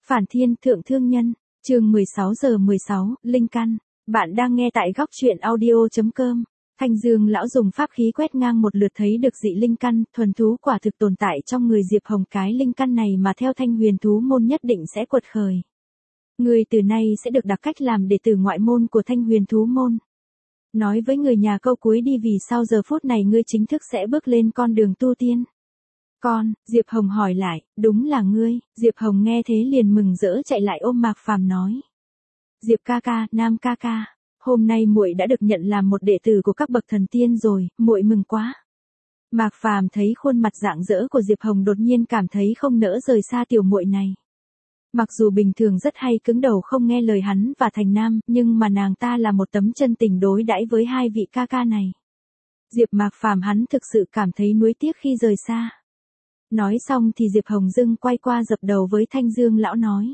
Phản thiên thượng thương nhân, chương 16:16, Linh căn. Bạn đang nghe tại góc truyện audio.com. Thanh Dương lão dùng pháp khí quét ngang một lượt thấy được dị linh căn, thuần thú quả thực tồn tại trong người Diệp Hồng, cái linh căn này mà theo Thanh Huyền thú môn nhất định sẽ quật khởi. Người từ nay sẽ được đặc cách làm đệ tử ngoại môn của Thanh Huyền thú môn. Nói với người nhà câu cuối đi, vì sau giờ phút này ngươi chính thức sẽ bước lên con đường tu tiên. Con, Diệp Hồng hỏi lại, đúng là ngươi. Diệp Hồng nghe thế liền mừng rỡ chạy lại ôm Mạc Phàm nói. Diệp ca ca, Nam ca ca, hôm nay muội đã được nhận làm một đệ tử của các bậc thần tiên rồi, muội mừng quá. Mạc Phàm thấy khuôn mặt rạng rỡ của Diệp Hồng đột nhiên cảm thấy không nỡ rời xa tiểu muội này. Mặc dù bình thường rất hay cứng đầu không nghe lời hắn và Thành Nam, nhưng mà nàng ta là một tấm chân tình đối đãi với hai vị ca ca này. Diệp Mạc Phàm hắn thực sự cảm thấy nuối tiếc khi rời xa. Nói xong thì Diệp Hồng dưng quay qua dập đầu với Thanh Dương lão nói.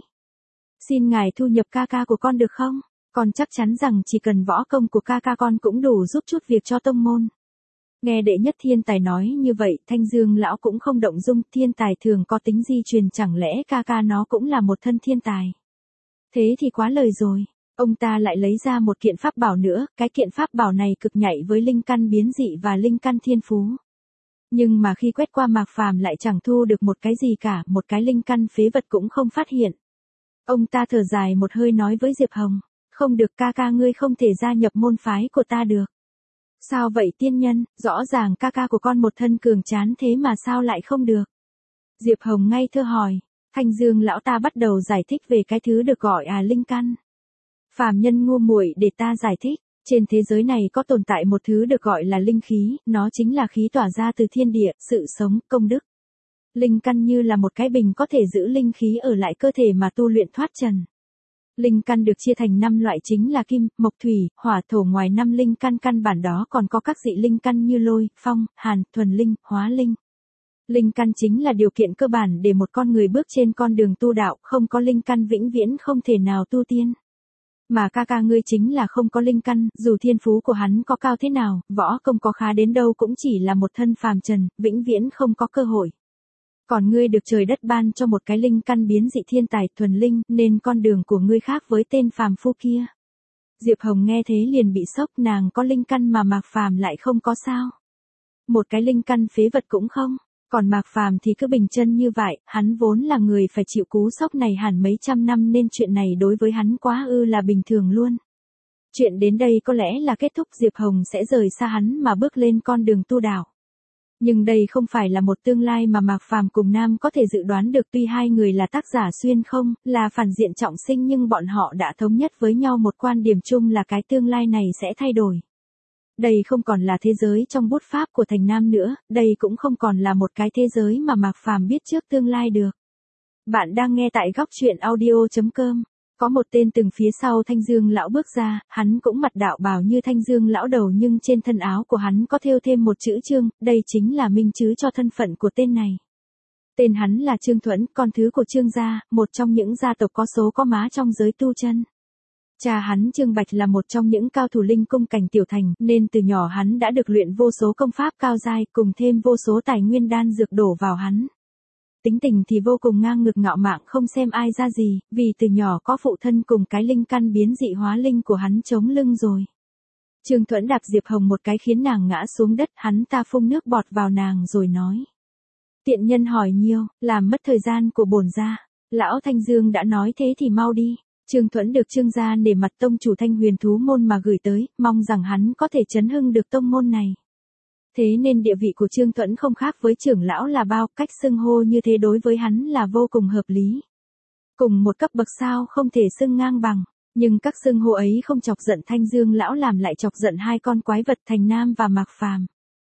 Xin ngài thu nhập ca ca của con được không? Con chắc chắn rằng chỉ cần võ công của ca ca con cũng đủ giúp chút việc cho tông môn. Nghe đệ nhất thiên tài nói như vậy, Thanh Dương lão cũng không động dung, thiên tài thường có tính di truyền, chẳng lẽ ca ca nó cũng là một thân thiên tài. Thế thì quá lời rồi. Ông ta lại lấy ra một kiện pháp bảo nữa, cái kiện pháp bảo này cực nhạy với linh căn biến dị và linh căn thiên phú. Nhưng mà khi quét qua Mạc Phàm lại chẳng thu được một cái gì cả, một cái linh căn phế vật cũng không phát hiện. Ông ta thở dài một hơi nói với Diệp Hồng, không được ca ca, ngươi không thể gia nhập môn phái của ta được. Sao vậy tiên nhân, rõ ràng ca ca của con một thân cường tráng thế mà sao lại không được? Diệp Hồng ngây thơ hỏi. Thanh Dương lão ta bắt đầu giải thích về cái thứ được gọi linh căn. Phàm nhân ngu muội, để ta giải thích. Trên thế giới này có tồn tại một thứ được gọi là linh khí, nó chính là khí tỏa ra từ thiên địa, sự sống, công đức. Linh căn như là một cái bình có thể giữ linh khí ở lại cơ thể mà tu luyện thoát trần. Linh căn được chia thành 5 loại chính là kim, mộc, thủy, hỏa, thổ. Ngoài 5 linh căn căn bản đó còn có các dị linh căn như lôi, phong, hàn, thuần linh, hóa linh. Linh căn chính là điều kiện cơ bản để một con người bước trên con đường tu đạo, không có linh căn vĩnh viễn không thể nào tu tiên. Mà ca ca ngươi chính là không có linh căn, dù thiên phú của hắn có cao thế nào, võ công có khá đến đâu cũng chỉ là một thân phàm trần, vĩnh viễn không có cơ hội. Còn ngươi được trời đất ban cho một cái linh căn biến dị thiên tài thuần linh, nên con đường của ngươi khác với tên phàm phu kia. Diệp Hồng nghe thế liền bị sốc, nàng có linh căn mà Mạc Phàm lại không có sao? Một cái linh căn phế vật cũng không, còn Mạc Phàm thì cứ bình chân như vậy, hắn vốn là người phải chịu cú sốc này hẳn mấy trăm năm nên chuyện này đối với hắn quá là bình thường luôn. Chuyện đến đây có lẽ là kết thúc, Diệp Hồng sẽ rời xa hắn mà bước lên con đường tu đạo. Nhưng đây không phải là một tương lai mà Mạc Phàm cùng Nam có thể dự đoán được, tuy hai người là tác giả xuyên không, là phản diện trọng sinh, nhưng bọn họ đã thống nhất với nhau một quan điểm chung là cái tương lai này sẽ thay đổi. Đây không còn là thế giới trong bút pháp của Thành Nam nữa, đây cũng không còn là một cái thế giới mà Mạc Phàm biết trước tương lai được. Bạn đang nghe tại góc truyện audio.com. Có một tên từng phía sau Thanh Dương lão bước ra, hắn cũng mặc đạo bào như Thanh Dương lão đầu, nhưng trên thân áo của hắn có thêu thêm một chữ Trương, đây chính là minh chứng cho thân phận của tên này. Tên hắn là Trương Thuẫn, con thứ của Trương gia, một trong những gia tộc có số có má trong giới tu chân. Cha hắn Trương Bạch là một trong những cao thủ linh cung cảnh tiểu thành, nên từ nhỏ hắn đã được luyện vô số công pháp cao giai, cùng thêm vô số tài nguyên đan dược đổ vào hắn. Tính tình thì vô cùng ngang ngược ngạo mạn, không xem ai ra gì, vì từ nhỏ có phụ thân cùng cái linh căn biến dị hóa linh của hắn chống lưng rồi. Trương Thuẫn đạp Diệp Hồng một cái khiến nàng ngã xuống đất, hắn ta phun nước bọt vào nàng rồi nói. Tiện nhân hỏi nhiều, làm mất thời gian của bổn gia. Lão Thanh Dương đã nói thế thì mau đi. Trương Thuẫn được Trương gia nể mặt tông chủ Thanh Huyền thú môn mà gửi tới, mong rằng hắn có thể chấn hưng được tông môn này. Thế nên địa vị của Trương Thuẫn không khác với trưởng lão là bao, cách xưng hô như thế đối với hắn là vô cùng hợp lý. Cùng một cấp bậc sao không thể xưng ngang bằng, nhưng các xưng hô ấy không chọc giận Thanh Dương lão, làm lại chọc giận hai con quái vật Thành Nam và Mạc Phàm.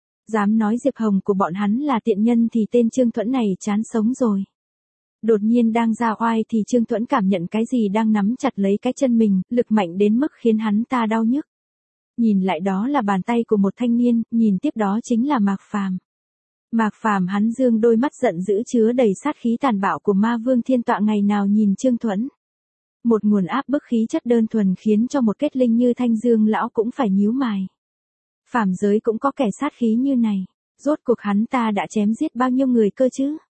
Dám nói Diệp Hồng của bọn hắn là tiện nhân thì tên Trương Thuẫn này chán sống rồi. Đột nhiên đang ra oai thì Trương Thuẫn cảm nhận cái gì đang nắm chặt lấy cái chân mình, lực mạnh đến mức khiến hắn ta đau nhức. Nhìn lại đó là bàn tay của một thanh niên, nhìn tiếp đó chính là Mạc Phàm. Mạc Phàm hắn dương đôi mắt giận dữ chứa đầy sát khí tàn bạo của ma vương thiên tọa ngày nào nhìn Trương Thuẫn. Một nguồn áp bức khí chất đơn thuần khiến cho một kết linh như Thanh Dương lão cũng phải nhíu mày. Phàm giới cũng có kẻ sát khí như này, rốt cuộc hắn ta đã chém giết bao nhiêu người cơ chứ?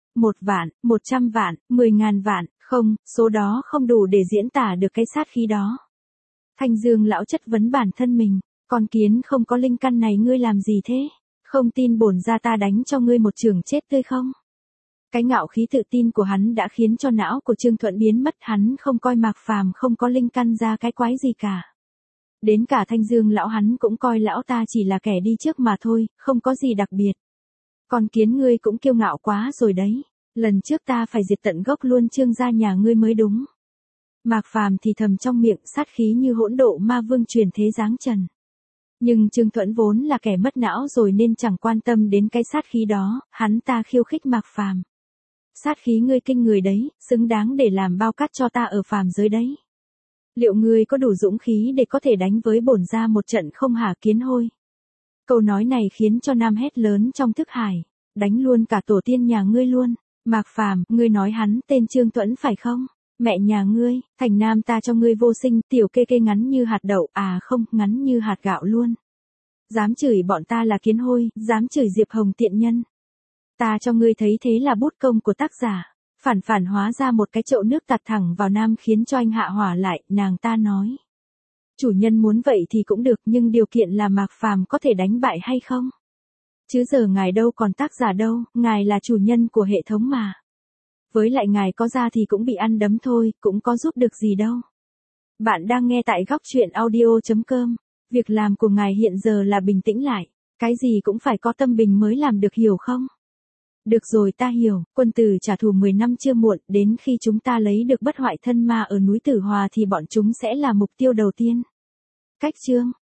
1 vạn, 100 vạn, 10.000 vạn, không, số đó không đủ để diễn tả được cái sát khí đó. Thanh Dương lão chất vấn bản thân mình, con kiến không có linh căn này ngươi làm gì thế? Không tin bổn gia ta đánh cho ngươi một chưởng chết tươi không? Cái ngạo khí tự tin của hắn đã khiến cho não của Trương Thuận biến mất, hắn không coi Mạc Phàm không có linh căn ra cái quái gì cả. Đến cả Thanh Dương lão hắn cũng coi lão ta chỉ là kẻ đi trước mà thôi, không có gì đặc biệt. Con kiến ngươi cũng kiêu ngạo quá rồi đấy, lần trước ta phải diệt tận gốc luôn Trương gia nhà ngươi mới đúng. Mạc Phàm thì thầm trong miệng, sát khí như hỗn độ ma vương truyền thế giáng trần. Nhưng Trương Thuận vốn là kẻ mất não rồi nên chẳng quan tâm đến cái sát khí đó, hắn ta khiêu khích Mạc Phàm. Sát khí ngươi kinh người đấy, xứng đáng để làm bao cát cho ta ở phàm giới đấy. Liệu ngươi có đủ dũng khí để có thể đánh với bổn gia một trận không hả kiến hôi? Câu nói này khiến cho Nam hét lớn trong thức hải, đánh luôn cả tổ tiên nhà ngươi luôn. Mạc Phàm, ngươi nói hắn tên Trương Thuận phải không? Mẹ nhà ngươi, thành Nam ta cho ngươi vô sinh, tiểu kê kê ngắn như hạt đậu, à không, ngắn như hạt gạo luôn. Dám chửi bọn ta là kiến hôi, dám chửi Diệp Hồng tiện nhân. Ta cho ngươi thấy thế là bút công của tác giả. Phản hóa ra một cái chậu nước tạt thẳng vào Nam khiến cho anh hạ hỏa lại, nàng ta nói. Chủ nhân muốn vậy thì cũng được, nhưng điều kiện là Mạc Phàm có thể đánh bại hay không? Chứ giờ ngài đâu còn tác giả đâu, ngài là chủ nhân của hệ thống mà. Với lại ngài có ra thì cũng bị ăn đấm thôi, cũng có giúp được gì đâu. Bạn đang nghe tại góc truyện audio.com. Việc làm của ngài hiện giờ là bình tĩnh lại. Cái gì cũng phải có tâm bình mới làm được, hiểu không? Được rồi, ta hiểu, quân tử trả thù 10 năm chưa muộn, đến khi chúng ta lấy được bất hoại thân ma ở núi Tử Hòa thì bọn chúng sẽ là mục tiêu đầu tiên. Cách chương